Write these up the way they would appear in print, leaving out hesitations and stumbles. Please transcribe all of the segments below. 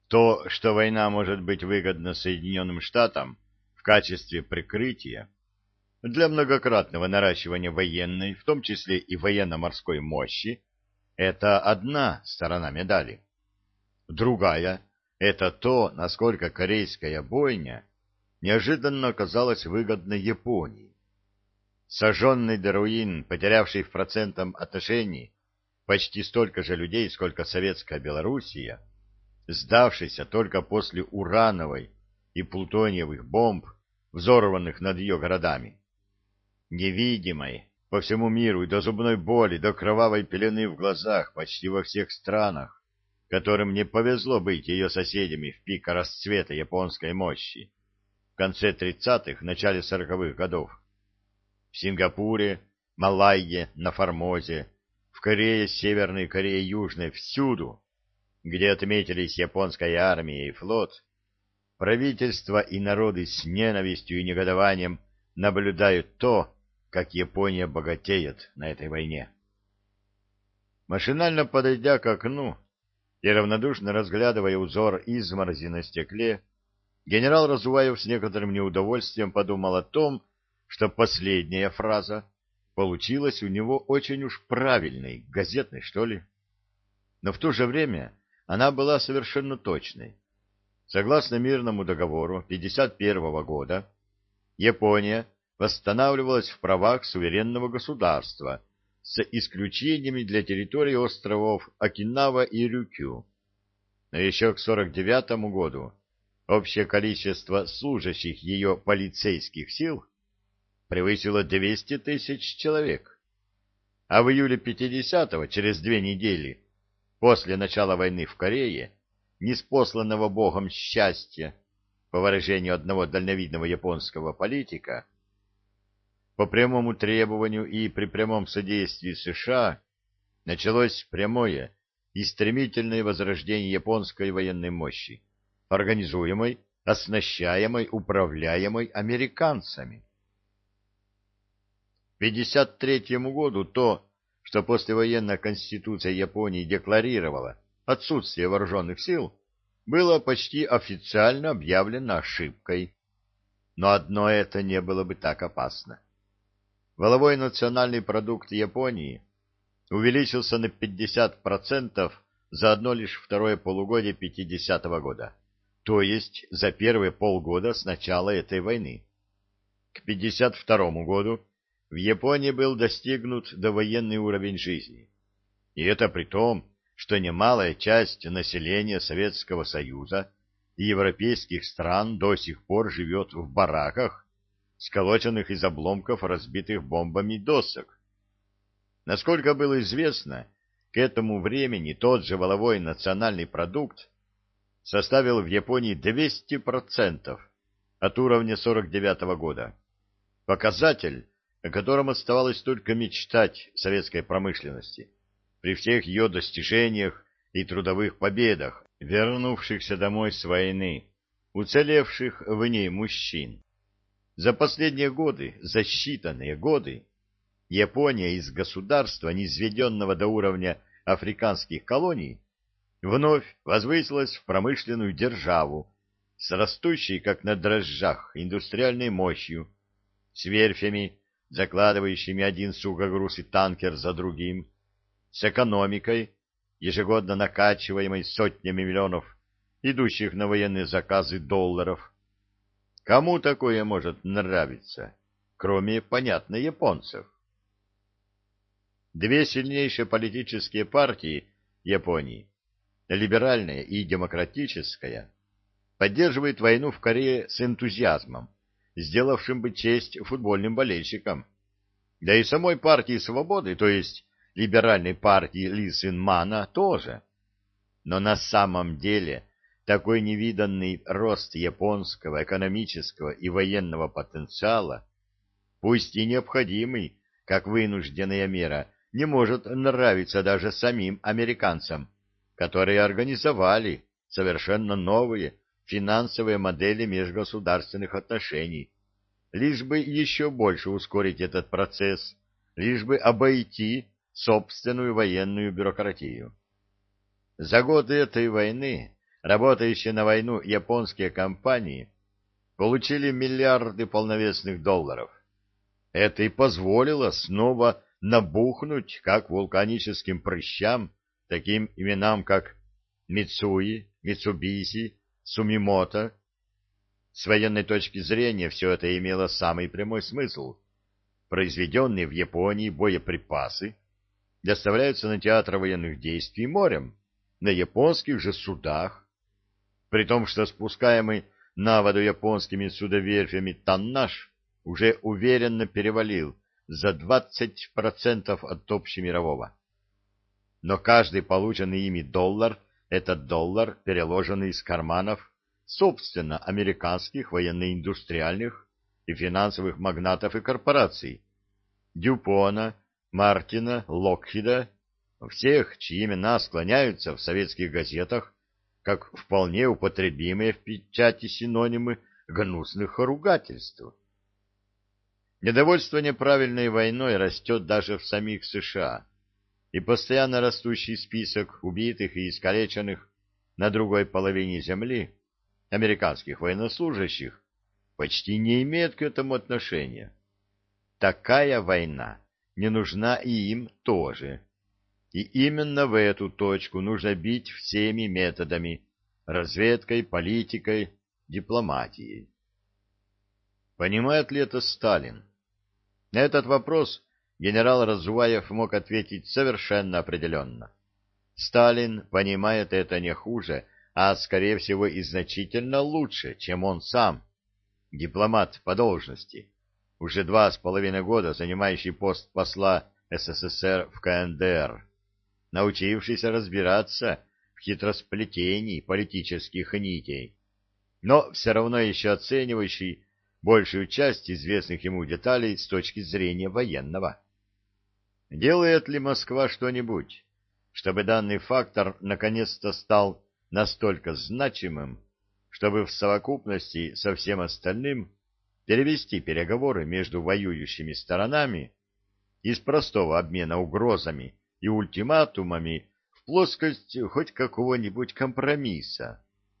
То, что война может быть выгодна Соединенным Штатам в качестве прикрытия для многократного наращивания военной, в том числе и военно-морской мощи, это одна сторона медали. Другая — это то, насколько корейская бойня неожиданно оказалась выгодной Японии. Сожженный до руин, потерявший в процентном отношении почти столько же людей, сколько советская Белоруссия, сдавшийся только после урановой и плутониевых бомб, взорванных над ее городами, невидимой по всему миру и до зубной боли, до кровавой пелены в глазах почти во всех странах, которым не повезло быть ее соседями в пик расцвета японской мощи в конце 30-х, начале 40-х годов. В Сингапуре, Малайе, на Формозе, в Корее, Северной Корее, Южной, всюду, где отметились японская армия и флот, правительства и народы с ненавистью и негодованием наблюдают то, как Япония богатеет на этой войне. Машинально подойдя к окну и равнодушно разглядывая узор изморози на стекле, генерал Разуваев с некоторым неудовольствием подумал о том, что последняя фраза получилась у него очень уж правильной, газетной, что ли. Но в то же время она была совершенно точной. Согласно мирному договору 1951 года, Япония восстанавливалась в правах суверенного государства с исключениями для территорий островов Окинава и Рюкю. Но еще к 1949 году общее количество служащих ее полицейских сил превысило 200 тысяч человек. А в июле 50-го, через 2 недели после начала войны в Корее, ниспосланного Богом счастья, по выражению одного дальновидного японского политика, по прямому требованию и при прямом содействии США началось прямое и стремительное возрождение японской военной мощи, организуемой, оснащаемой, управляемой американцами. К 1953 году то, что послевоенная конституция Японии декларировала отсутствие вооруженных сил, было почти официально объявлено ошибкой. Но одно это не было бы так опасно. Валовой национальный продукт Японии увеличился на 50% за одно лишь второе полугодие 50-го года, то есть за первые полгода с начала этой войны. К 52-му году в Японии был достигнут довоенный уровень жизни. И это при том, что немалая часть населения Советского Союза и европейских стран до сих пор живет в бараках, сколоченных из обломков разбитых бомбами досок. Насколько было известно, к этому времени тот же валовой национальный продукт составил в Японии 200% от уровня 49-го года. Показатель, о котором оставалось только мечтать советской промышленности, при всех ее достижениях и трудовых победах, вернувшихся домой с войны, уцелевших в ней мужчин. За последние годы, за считанные годы, Япония из государства, низведенного до уровня африканских колоний, вновь возвысилась в промышленную державу с растущей, как на дрожжах, индустриальной мощью, с верфями, закладывающими один сухогруз и танкер за другим, с экономикой, ежегодно накачиваемой сотнями миллионов, идущих на военные заказы долларов. Кому такое может нравиться, кроме, понятно, японцев? Две сильнейшие политические партии Японии, либеральная и демократическая, поддерживают войну в Корее с энтузиазмом, сделавшим бы честь футбольным болельщикам. Да и самой партии свободы, то есть либеральной партии Ли Сын Мана, тоже. Но на самом деле такой невиданный рост японского экономического и военного потенциала, пусть и необходимый, как вынужденная мера, не может нравиться даже самим американцам, которые организовали совершенно новые финансовые модели межгосударственных отношений, лишь бы еще больше ускорить этот процесс, лишь бы обойти собственную военную бюрократию. За годы этой войны работающие на войну японские компании получили миллиарды полновесных долларов. Это и позволило снова набухнуть как вулканическим прыщам, таким именам, как Мицуи, Митсубиси, Сумимото. С военной точки зрения все это имело самый прямой смысл. Произведенные в Японии боеприпасы доставляются на театр военных действий морем, на японских же судах, при том, что спускаемый на воду японскими судоверфями тоннаж уже уверенно перевалил за 20% от общемирового. Но каждый полученный ими доллар — это доллар, переложенный из карманов собственно американских военно-индустриальных и финансовых магнатов и корпораций, Дюпона, Мартина, Локхида, всех, чьи имена склоняются в советских газетах как вполне употребимые в печати синонимы гнусных ругательств. Недовольство неправильной войной растет даже в самих США, и постоянно растущий список убитых и искалеченных на другой половине земли американских военнослужащих почти не имеет к этому отношения. Такая война не нужна и им тоже. И именно в эту точку нужно бить всеми методами — разведкой, политикой, дипломатией. Понимает ли это Сталин? На этот вопрос генерал Разуваев мог ответить совершенно определенно. Сталин понимает это не хуже, а, скорее всего, и значительно лучше, чем он сам, дипломат по должности, уже 2,5 года занимающий пост посла СССР в КНДР, научившийся разбираться в хитросплетении политических нитей, но все равно еще оценивающий большую часть известных ему деталей с точки зрения военного. Делает ли Москва что-нибудь, чтобы данный фактор наконец-то стал настолько значимым, чтобы в совокупности со всем остальным перевести переговоры между воюющими сторонами из простого обмена угрозами и ультиматумами в плоскость хоть какого-нибудь компромисса?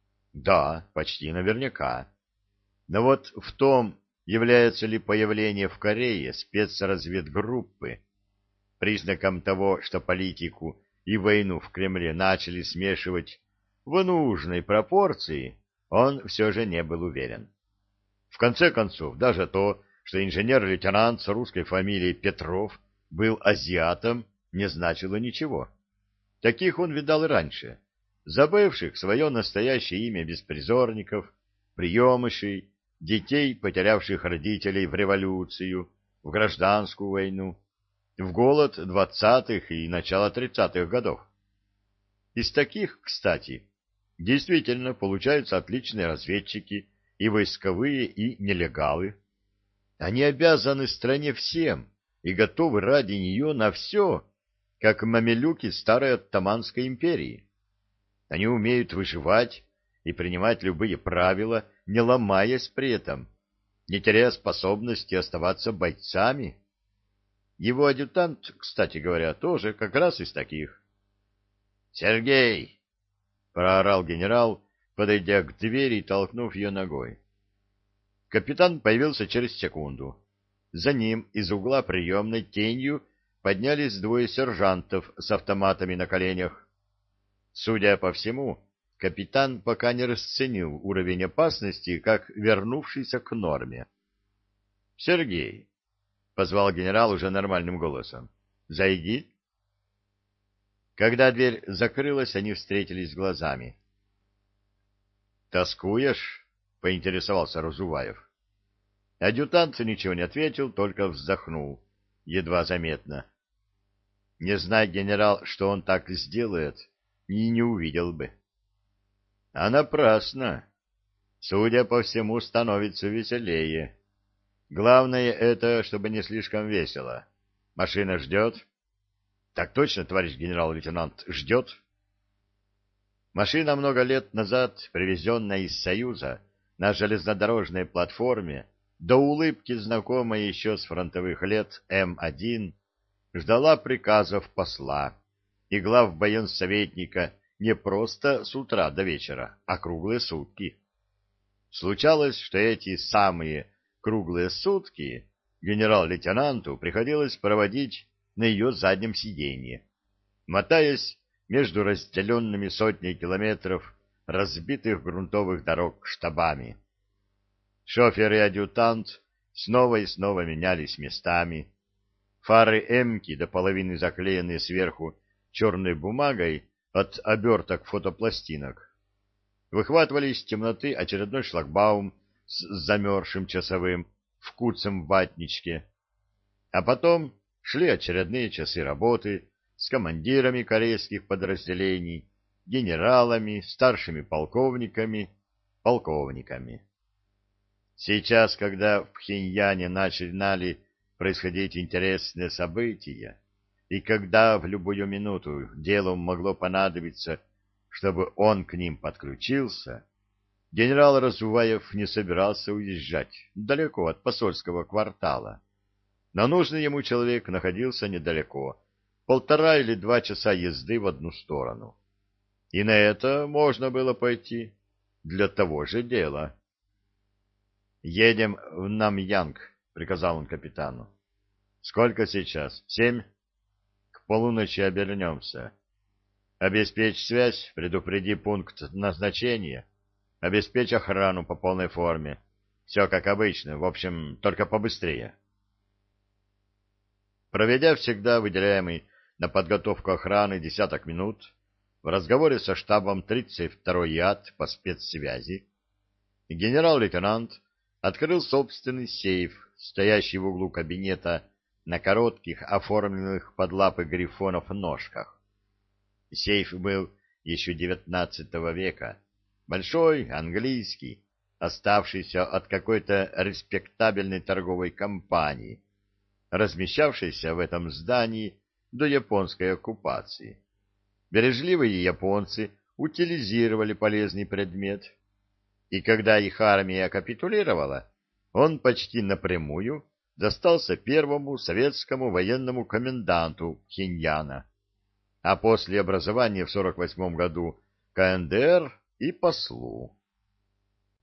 Да, почти наверняка. Но вот в том, является ли появление в Корее спецразведгруппы признаком того, что политику и войну в Кремле начали смешивать в нужной пропорции, он все же не был уверен. В конце концов, даже то, что инженер-лейтенант с русской фамилией Петров был азиатом, не значило ничего. Таких он видал и раньше, забывших свое настоящее имя беспризорников, приемышей, детей, потерявших родителей в революцию, в гражданскую войну, в голод 20-х и начало 30-х годов. Из таких, кстати, действительно получаются отличные разведчики и войсковые, и нелегалы. Они обязаны стране всем и готовы ради нее на все, как мамилюки старой Оттоманской империи. Они умеют выживать и принимать любые правила, не ломаясь при этом, не теряя способности оставаться бойцами. Его адъютант, кстати говоря, тоже как раз из таких. «Сергей!» — проорал генерал, подойдя к двери и толкнув ее ногой. Капитан появился через секунду. За ним из угла приемной тенью поднялись двое сержантов с автоматами на коленях. Судя по всему, капитан пока не расценил уровень опасности, как вернувшийся к норме. — Сергей, — позвал генерал уже нормальным голосом, — зайди. Когда дверь закрылась, они встретились глазами. — Тоскуешь? — поинтересовался Разуваев. Адъютант ничего не ответил, только вздохнул, едва заметно. Не зная генерал, что он так сделает, и не увидел бы. А напрасно. Судя по всему, становится веселее. Главное это, чтобы не слишком весело. Машина ждет? Так точно, товарищ генерал-лейтенант, ждет. Машина много лет назад, привезенная из Союза на железнодорожной платформе, до улыбки знакомая еще с фронтовых лет М1, ждала приказов посла и главвоенсоветника не просто с утра до вечера, а круглые сутки. Случалось, что эти самые круглые сутки генерал-лейтенанту приходилось проводить на ее заднем сиденье, мотаясь между разделенными сотней километров разбитых грунтовых дорог штабами. Шофер и адъютант снова и снова менялись местами. Фары «Эмки» до половины заклеенные сверху черной бумагой от оберток фотопластинок выхватывали из темноты очередной шлагбаум с замерзшим часовым в куцем ватничке, а потом шли очередные часы работы с командирами корейских подразделений, генералами, старшими полковниками, полковниками. Сейчас, когда в Пхеньяне начинали происходить интересные события, и когда в любую минуту делу могло понадобиться, чтобы он к ним подключился, генерал Разуваев не собирался уезжать далеко от посольского квартала. Но нужный ему человек находился недалеко, 1,5 или 2 часа езды в одну сторону. И на это можно было пойти для того же дела. «Едем в Намьянг», — приказал он капитану. «Сколько сейчас? 7? К полуночи обернемся. Обеспечь связь, предупреди пункт назначения, обеспечь охрану по полной форме. Все как обычно, в общем, только побыстрее». Проведя всегда выделяемый на подготовку охраны 10 минут, в разговоре со штабом 32-й ЯТ по спецсвязи, генерал-лейтенант открыл собственный сейф, стоящий в углу кабинета на коротких, оформленных под лапы грифонов ножках. Сейф был еще XIX века, большой, английский, оставшийся от какой-то респектабельной торговой компании, размещавшейся в этом здании до японской оккупации. Бережливые японцы утилизировали полезный предмет, и когда их армия капитулировала, он почти напрямую достался первому советскому военному коменданту Пхеньяна, а после образования в 1948 году КНДР и послу.